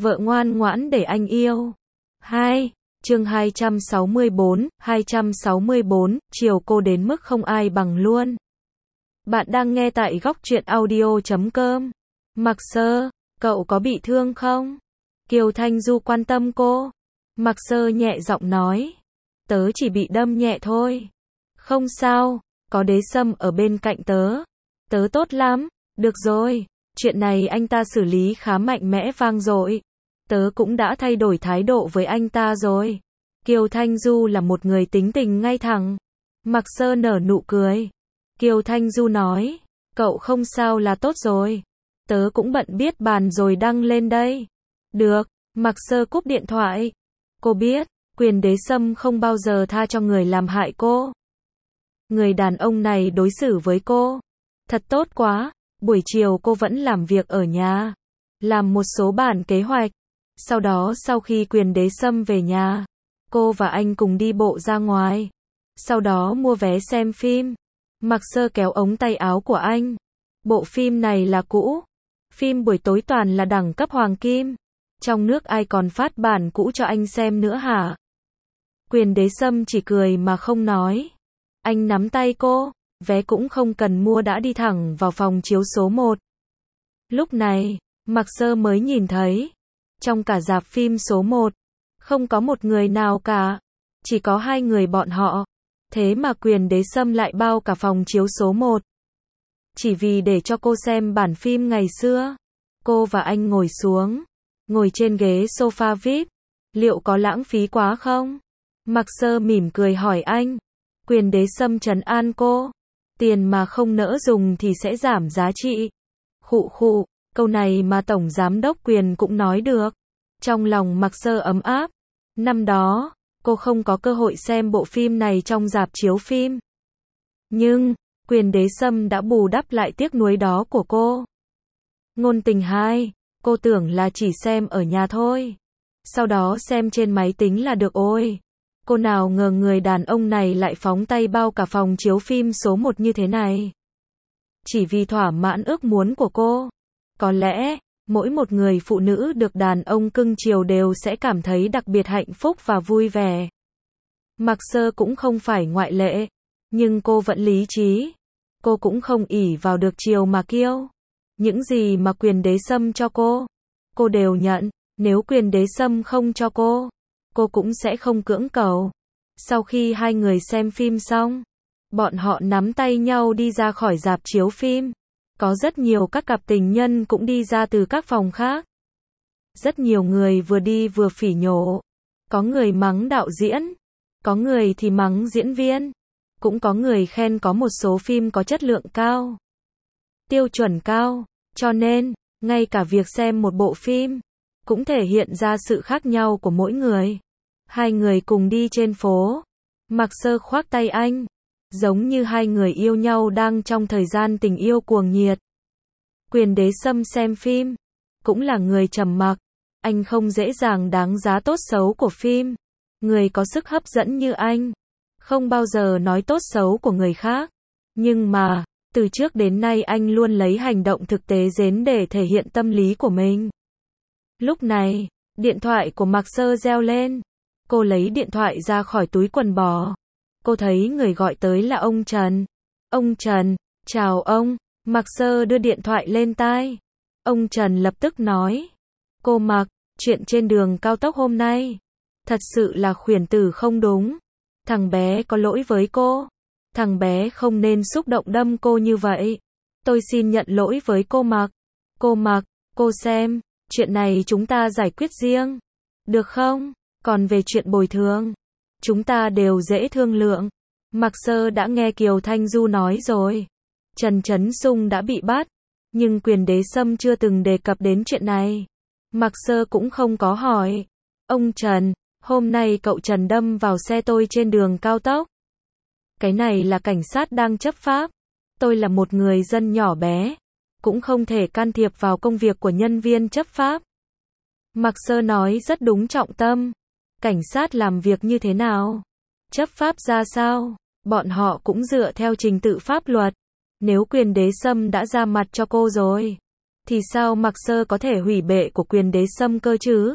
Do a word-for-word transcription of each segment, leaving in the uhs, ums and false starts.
Vợ ngoan ngoãn để anh yêu. hai. Chương hai trăm sáu mươi bốn, hai trăm sáu mươi bốn, chiều cô đến mức không ai bằng luôn. Bạn đang nghe tại góc truyện audio chấm com. Mạc Sơ, cậu có bị thương không? Kiều Thanh Du quan tâm cô. Mạc Sơ nhẹ giọng nói. Tớ chỉ bị đâm nhẹ thôi. Không sao, có Đế Sâm ở bên cạnh tớ. Tớ tốt lắm, được rồi. Chuyện này anh ta xử lý khá mạnh mẽ vang dội. Tớ cũng đã thay đổi thái độ với anh ta rồi. Kiều Thanh Du là một người tính tình ngay thẳng. Mạc Sơ nở nụ cười. Kiều Thanh Du nói, cậu không sao là tốt rồi. Tớ cũng bận biết bàn rồi đăng lên đây. Được, Mạc Sơ cúp điện thoại. Cô biết, Quyền Đế Sâm không bao giờ tha cho người làm hại cô. Người đàn ông này đối xử với cô thật tốt quá. Buổi chiều cô vẫn làm việc ở nhà, làm một số bản kế hoạch. Sau đó sau khi Quyền Đế Sâm về nhà, cô và anh cùng đi bộ ra ngoài. Sau đó mua vé xem phim. Mạc Sơ kéo ống tay áo của anh. Bộ phim này là cũ. Phim buổi tối toàn là đẳng cấp hoàng kim. Trong nước ai còn phát bản cũ cho anh xem nữa hả? Quyền Đế Sâm chỉ cười mà không nói. Anh nắm tay cô. Vé cũng không cần mua đã đi thẳng vào phòng chiếu số một. Lúc này, Mạc Sơ mới nhìn thấy, trong cả rạp phim số một, không có một người nào cả, chỉ có hai người bọn họ. Thế mà Quyền Đế Sâm lại bao cả phòng chiếu số một. Chỉ vì để cho cô xem bản phim ngày xưa. Cô và anh ngồi xuống, ngồi trên ghế sofa vi ai pi, liệu có lãng phí quá không? Mạc Sơ mỉm cười hỏi anh. Quyền Đế Sâm trấn an cô. Tiền mà không nỡ dùng thì sẽ giảm giá trị. Khụ khụ, câu này mà Tổng Giám đốc Quyền cũng nói được. Trong lòng Mạc Sơ ấm áp. Năm đó, cô không có cơ hội xem bộ phim này trong rạp chiếu phim. Nhưng, Quyền Đế Sâm đã bù đắp lại tiếc nuối đó của cô. Ngôn tình hai, cô tưởng là chỉ xem ở nhà thôi. Sau đó xem trên máy tính là được ôi. Cô nào ngờ người đàn ông này lại phóng tay bao cả phòng chiếu phim số một như thế này. Chỉ vì thỏa mãn ước muốn của cô. Có lẽ, mỗi một người phụ nữ được đàn ông cưng chiều đều sẽ cảm thấy đặc biệt hạnh phúc và vui vẻ. Mạc Sơ cũng không phải ngoại lệ. Nhưng cô vẫn lý trí. Cô cũng không ỷ vào được chiều mà kiêu. Những gì mà Quyền Đế Sâm cho cô, cô đều nhận. Nếu Quyền Đế Sâm không cho cô, cô cũng sẽ không cưỡng cầu. Sau khi hai người xem phim xong, bọn họ nắm tay nhau đi ra khỏi rạp chiếu phim. Có rất nhiều các cặp tình nhân cũng đi ra từ các phòng khác. Rất nhiều người vừa đi vừa phỉ nhổ. Có người mắng đạo diễn, có người thì mắng diễn viên, cũng có người khen có một số phim có chất lượng cao, tiêu chuẩn cao, cho nên, ngay cả việc xem một bộ phim cũng thể hiện ra sự khác nhau của mỗi người. Hai người cùng đi trên phố. Mạc Sơ khoác tay anh, giống như hai người yêu nhau đang trong thời gian tình yêu cuồng nhiệt. Quyền Đế Sâm xem phim, cũng là người trầm mặc. Anh không dễ dàng đáng giá tốt xấu của phim. Người có sức hấp dẫn như anh, không bao giờ nói tốt xấu của người khác. Nhưng mà, từ trước đến nay anh luôn lấy hành động thực tế đến để thể hiện tâm lý của mình. Lúc này, điện thoại của Mạc Sơ reo lên. Cô lấy điện thoại ra khỏi túi quần bò. Cô thấy người gọi tới là ông Trần. Ông Trần, chào ông. Mạc Sơ đưa điện thoại lên tai. Ông Trần lập tức nói. Cô Mạc, chuyện trên đường cao tốc hôm nay, thật sự là khuyển tử không đúng. Thằng bé có lỗi với cô. Thằng bé không nên xúc động đâm cô như vậy. Tôi xin nhận lỗi với cô Mạc. Cô Mạc, cô xem, chuyện này chúng ta giải quyết riêng, được không? Còn về chuyện bồi thường, chúng ta đều dễ thương lượng. Mạc Sơ đã nghe Kiều Thanh Du nói rồi. Trần Trấn Sung đã bị bắt, nhưng Quyền Đế Sâm chưa từng đề cập đến chuyện này. Mạc Sơ cũng không có hỏi. Ông Trần, hôm nay cậu Trần đâm vào xe tôi trên đường cao tốc. Cái này là cảnh sát đang chấp pháp. Tôi là một người dân nhỏ bé, cũng không thể can thiệp vào công việc của nhân viên chấp pháp. Mạc Sơ nói rất đúng trọng tâm. Cảnh sát làm việc như thế nào? Chấp pháp ra sao? Bọn họ cũng dựa theo trình tự pháp luật. Nếu Quyền Đế Sâm đã ra mặt cho cô rồi, thì sao Mạc Sơ có thể hủy bệ của Quyền Đế Sâm cơ chứ?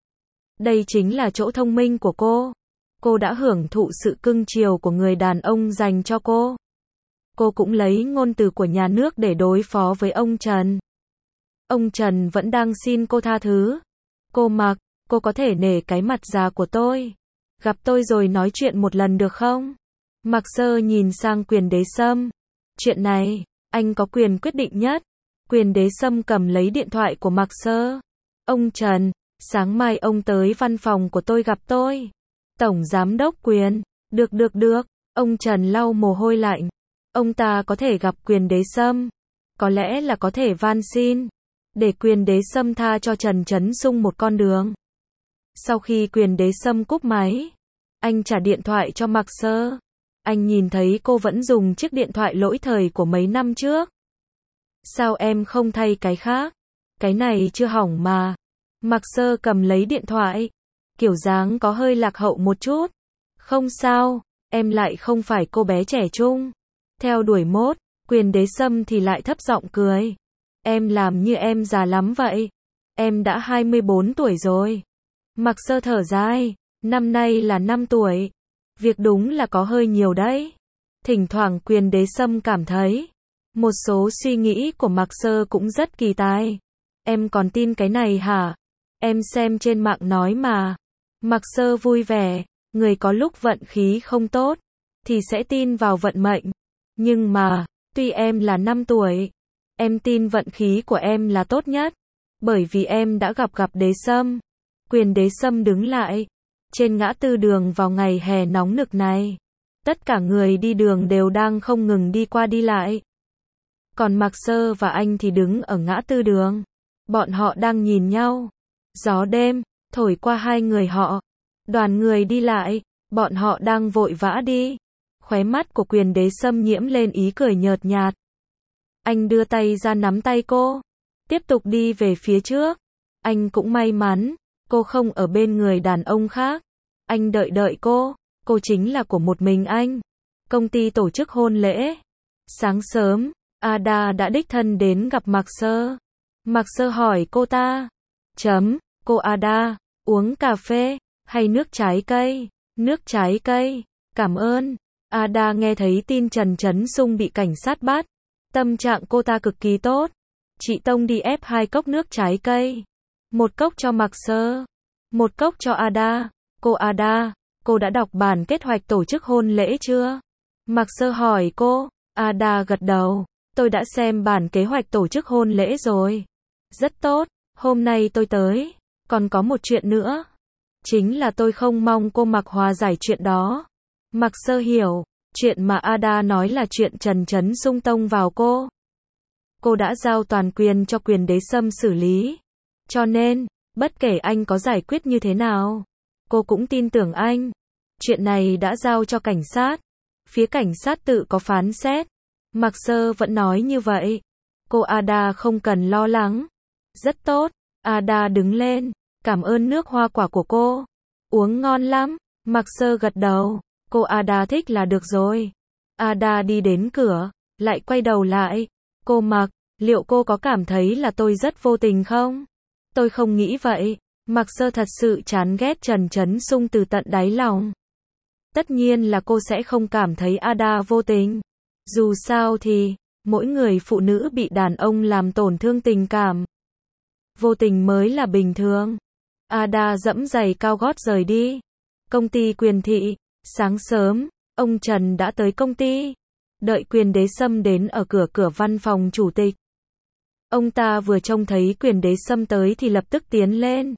Đây chính là chỗ thông minh của cô. Cô đã hưởng thụ sự cưng chiều của người đàn ông dành cho cô. Cô cũng lấy ngôn từ của nhà nước để đối phó với ông Trần. Ông Trần vẫn đang xin cô tha thứ. Cô Mạc, cô có thể nể cái mặt già của tôi. Gặp tôi rồi nói chuyện một lần được không? Mạc Sơ nhìn sang Quyền Đế Sâm. Chuyện này, anh có quyền quyết định nhất. Quyền Đế Sâm cầm lấy điện thoại của Mạc Sơ. Ông Trần, sáng mai ông tới văn phòng của tôi gặp tôi. Tổng Giám đốc Quyền. Được được được. Ông Trần lau mồ hôi lạnh. Ông ta có thể gặp Quyền Đế Sâm. Có lẽ là có thể van xin. Để Quyền Đế Sâm tha cho Trần Trấn Sung một con đường. Sau khi Quyền Đế Sâm cúp máy, anh trả điện thoại cho Mạc Sơ. Anh nhìn thấy cô vẫn dùng chiếc điện thoại lỗi thời của mấy năm trước. Sao em không thay cái khác? Cái này chưa hỏng mà. Mạc Sơ cầm lấy điện thoại. Kiểu dáng có hơi lạc hậu một chút. Không sao, em lại không phải cô bé trẻ trung. Theo đuổi mốt, Quyền Đế Sâm thì lại thấp giọng cười. Em làm như em già lắm vậy. Em đã hai mươi bốn tuổi rồi. Mạc Sơ thở dài. Năm nay là năm tuổi. Việc đúng là có hơi nhiều đấy. Thỉnh thoảng Quyền Đế Sâm cảm thấy một số suy nghĩ của Mạc Sơ cũng rất kỳ tài. Em còn tin cái này hả? Em xem trên mạng nói mà. Mạc Sơ vui vẻ. Người có lúc vận khí không tốt thì sẽ tin vào vận mệnh. Nhưng mà, tuy em là năm tuổi, em tin vận khí của em là tốt nhất. Bởi vì em đã gặp gặp Đế Sâm. Quyền Đế Sâm đứng lại trên ngã tư đường vào ngày hè nóng nực này. Tất cả người đi đường đều đang không ngừng đi qua đi lại. Còn Mạc Sơ và anh thì đứng ở ngã tư đường. Bọn họ đang nhìn nhau. Gió đêm thổi qua hai người họ. Đoàn người đi lại, bọn họ đang vội vã đi. Khóe mắt của Quyền Đế Sâm nhiễm lên ý cười nhợt nhạt. Anh đưa tay ra nắm tay cô, tiếp tục đi về phía trước. Anh cũng may mắn, cô không ở bên người đàn ông khác. Anh đợi đợi cô, cô chính là của một mình anh. Công ty tổ chức hôn lễ. Sáng sớm, Ada đã đích thân đến gặp Mạc Sơ. Mạc Sơ hỏi cô ta. Chấm, cô Ada, uống cà phê hay nước trái cây? Nước trái cây, cảm ơn. Ada nghe thấy tin Trần Trấn Sung bị cảnh sát bắt. Tâm trạng cô ta cực kỳ tốt. Chị Tông đi ép hai cốc nước trái cây. Một cốc cho Mạc Sơ, một cốc cho Ada. Cô Ada, cô đã đọc bản kế hoạch tổ chức hôn lễ chưa? Mạc Sơ hỏi cô. Ada gật đầu. Tôi đã xem bản kế hoạch tổ chức hôn lễ rồi. Rất tốt, hôm nay tôi tới. Còn có một chuyện nữa. Chính là tôi không mong cô Mạc hòa giải chuyện đó. Mạc Sơ hiểu, chuyện mà Ada nói là chuyện Trần Trấn Sung tông vào cô. Cô đã giao toàn quyền cho Quyền Đế Sâm xử lý. Cho nên, bất kể anh có giải quyết như thế nào, cô cũng tin tưởng anh. Chuyện này đã giao cho cảnh sát. Phía cảnh sát tự có phán xét. Mạc Sơ vẫn nói như vậy. Cô Ada không cần lo lắng. Rất tốt. Ada đứng lên. Cảm ơn nước hoa quả của cô. Uống ngon lắm. Mạc Sơ gật đầu. Cô Ada thích là được rồi. Ada đi đến cửa, lại quay đầu lại. Cô Mạc, liệu cô có cảm thấy là tôi rất vô tình không? Tôi không nghĩ vậy. Mạc Sơ thật sự chán ghét Trần Trấn Sung từ tận đáy lòng. Tất nhiên là cô sẽ không cảm thấy Ada vô tình. Dù sao thì, mỗi người phụ nữ bị đàn ông làm tổn thương tình cảm. Vô tình mới là bình thường. Ada dẫm giày cao gót rời đi. Công ty Quyền Thị. Sáng sớm, ông Trần đã tới công ty. Đợi Quyền Đế Sâm đến ở cửa cửa văn phòng chủ tịch. Ông ta vừa trông thấy Quyền Đế Sâm tới thì lập tức tiến lên.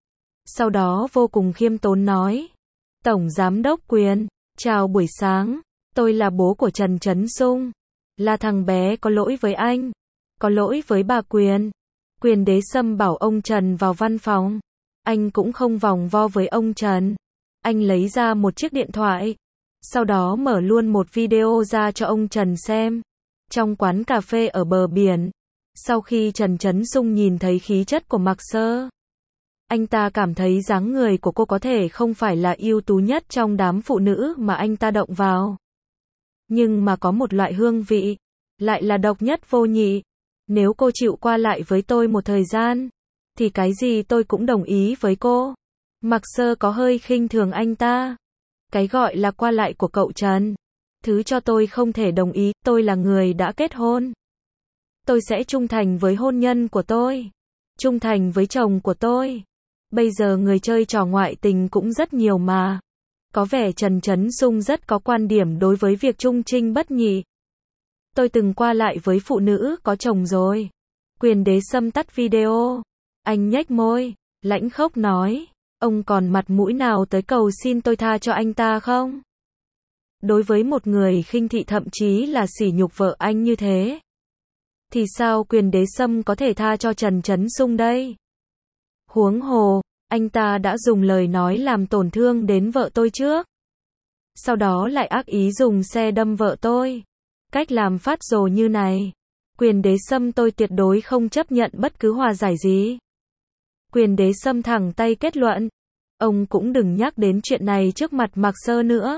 Sau đó vô cùng khiêm tốn nói. Tổng Giám đốc Quyền, chào buổi sáng. Tôi là bố của Trần Trấn Sung. Là thằng bé có lỗi với anh. Có lỗi với bà Quyền. Quyền Đế Sâm bảo ông Trần vào văn phòng. Anh cũng không vòng vo với ông Trần. Anh lấy ra một chiếc điện thoại. Sau đó mở luôn một video ra cho ông Trần xem. Trong quán cà phê ở bờ biển. Sau khi Trần Trấn Sung nhìn thấy khí chất của Mạc Sơ, anh ta cảm thấy dáng người của cô có thể không phải là ưu tú nhất trong đám phụ nữ mà anh ta động vào. Nhưng mà có một loại hương vị, lại là độc nhất vô nhị. Nếu cô chịu qua lại với tôi một thời gian, thì cái gì tôi cũng đồng ý với cô. Mạc Sơ có hơi khinh thường anh ta. Cái gọi là qua lại của cậu Trần. Thứ cho tôi không thể đồng ý, tôi là người đã kết hôn. Tôi sẽ trung thành với hôn nhân của tôi. Trung thành với chồng của tôi. Bây giờ người chơi trò ngoại tình cũng rất nhiều mà. Có vẻ Trần Trấn Sung rất có quan điểm đối với việc trung trinh bất nhị. Tôi từng qua lại với phụ nữ có chồng rồi. Quyền Đế Sâm tắt video. Anh nhếch môi, lãnh khốc nói. Ông còn mặt mũi nào tới cầu xin tôi tha cho anh ta không? Đối với một người khinh thị thậm chí là sỉ nhục vợ anh như thế, thì sao Quyền Đế Sâm có thể tha cho Trần Trấn Sung đây? Huống hồ, anh ta đã dùng lời nói làm tổn thương đến vợ tôi trước. Sau đó lại ác ý dùng xe đâm vợ tôi. Cách làm phát rồ như này, Quyền Đế Sâm tôi tuyệt đối không chấp nhận bất cứ hòa giải gì. Quyền Đế Sâm thẳng tay kết luận. Ông cũng đừng nhắc đến chuyện này trước mặt Mạc Sơ nữa.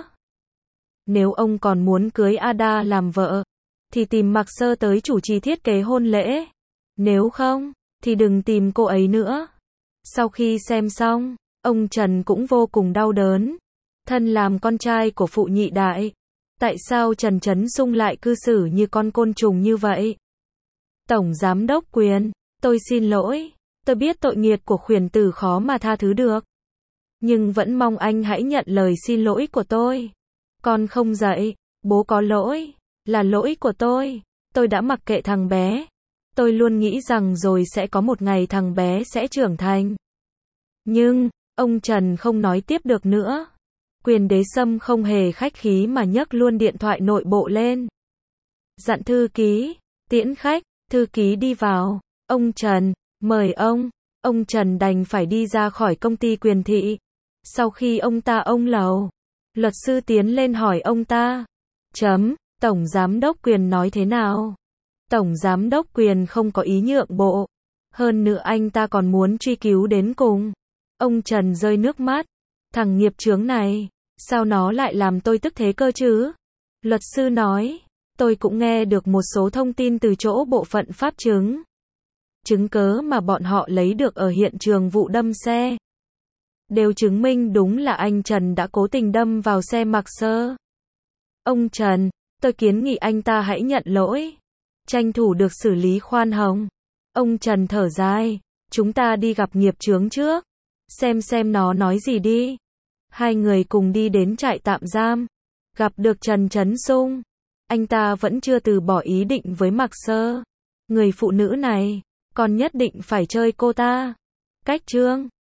Nếu ông còn muốn cưới Ada làm vợ, thì tìm Mạc Sơ tới chủ trì thiết kế hôn lễ. Nếu không, thì đừng tìm cô ấy nữa. Sau khi xem xong, ông Trần cũng vô cùng đau đớn. Thân làm con trai của phụ nhị đại, tại sao Trần Trấn Sung lại cư xử như con côn trùng như vậy? Tổng Giám đốc Quyền, tôi xin lỗi. Tôi biết tội nghiệp của Khuyển tử khó mà tha thứ được. Nhưng vẫn mong anh hãy nhận lời xin lỗi của tôi. Con không dạy, bố có lỗi, là lỗi của tôi. Tôi đã mặc kệ thằng bé. Tôi luôn nghĩ rằng rồi sẽ có một ngày thằng bé sẽ trưởng thành. Nhưng, ông Trần không nói tiếp được nữa. Quyền Đế Sâm không hề khách khí mà nhấc luôn điện thoại nội bộ lên. Dặn thư ký, tiễn khách, thư ký đi vào. Ông Trần, mời ông. Ông Trần đành phải đi ra khỏi công ty Quyền thị. Sau khi ông ta ông lầu, luật sư tiến lên hỏi ông ta. Chấm, Tổng Giám đốc Quyền nói thế nào? Tổng Giám đốc Quyền không có ý nhượng bộ. Hơn nữa anh ta còn muốn truy cứu đến cùng. Ông Trần rơi nước mắt. Thằng nghiệp chướng này, sao nó lại làm tôi tức thế cơ chứ? Luật sư nói, tôi cũng nghe được một số thông tin từ chỗ bộ phận pháp chứng. Chứng cớ mà bọn họ lấy được ở hiện trường vụ đâm xe đều chứng minh đúng là anh Trần đã cố tình đâm vào xe Mạc Sơ. Ông Trần, tôi kiến nghị anh ta hãy nhận lỗi, tranh thủ được xử lý khoan hồng. Ông Trần thở dài, chúng ta đi gặp nghiệp chướng trước, xem xem nó nói gì đi. Hai người cùng đi đến trại tạm giam, gặp được Trần Trấn Sung. Anh ta vẫn chưa từ bỏ ý định với Mạc Sơ. Người phụ nữ này, còn nhất định phải chơi cô ta. Cách chương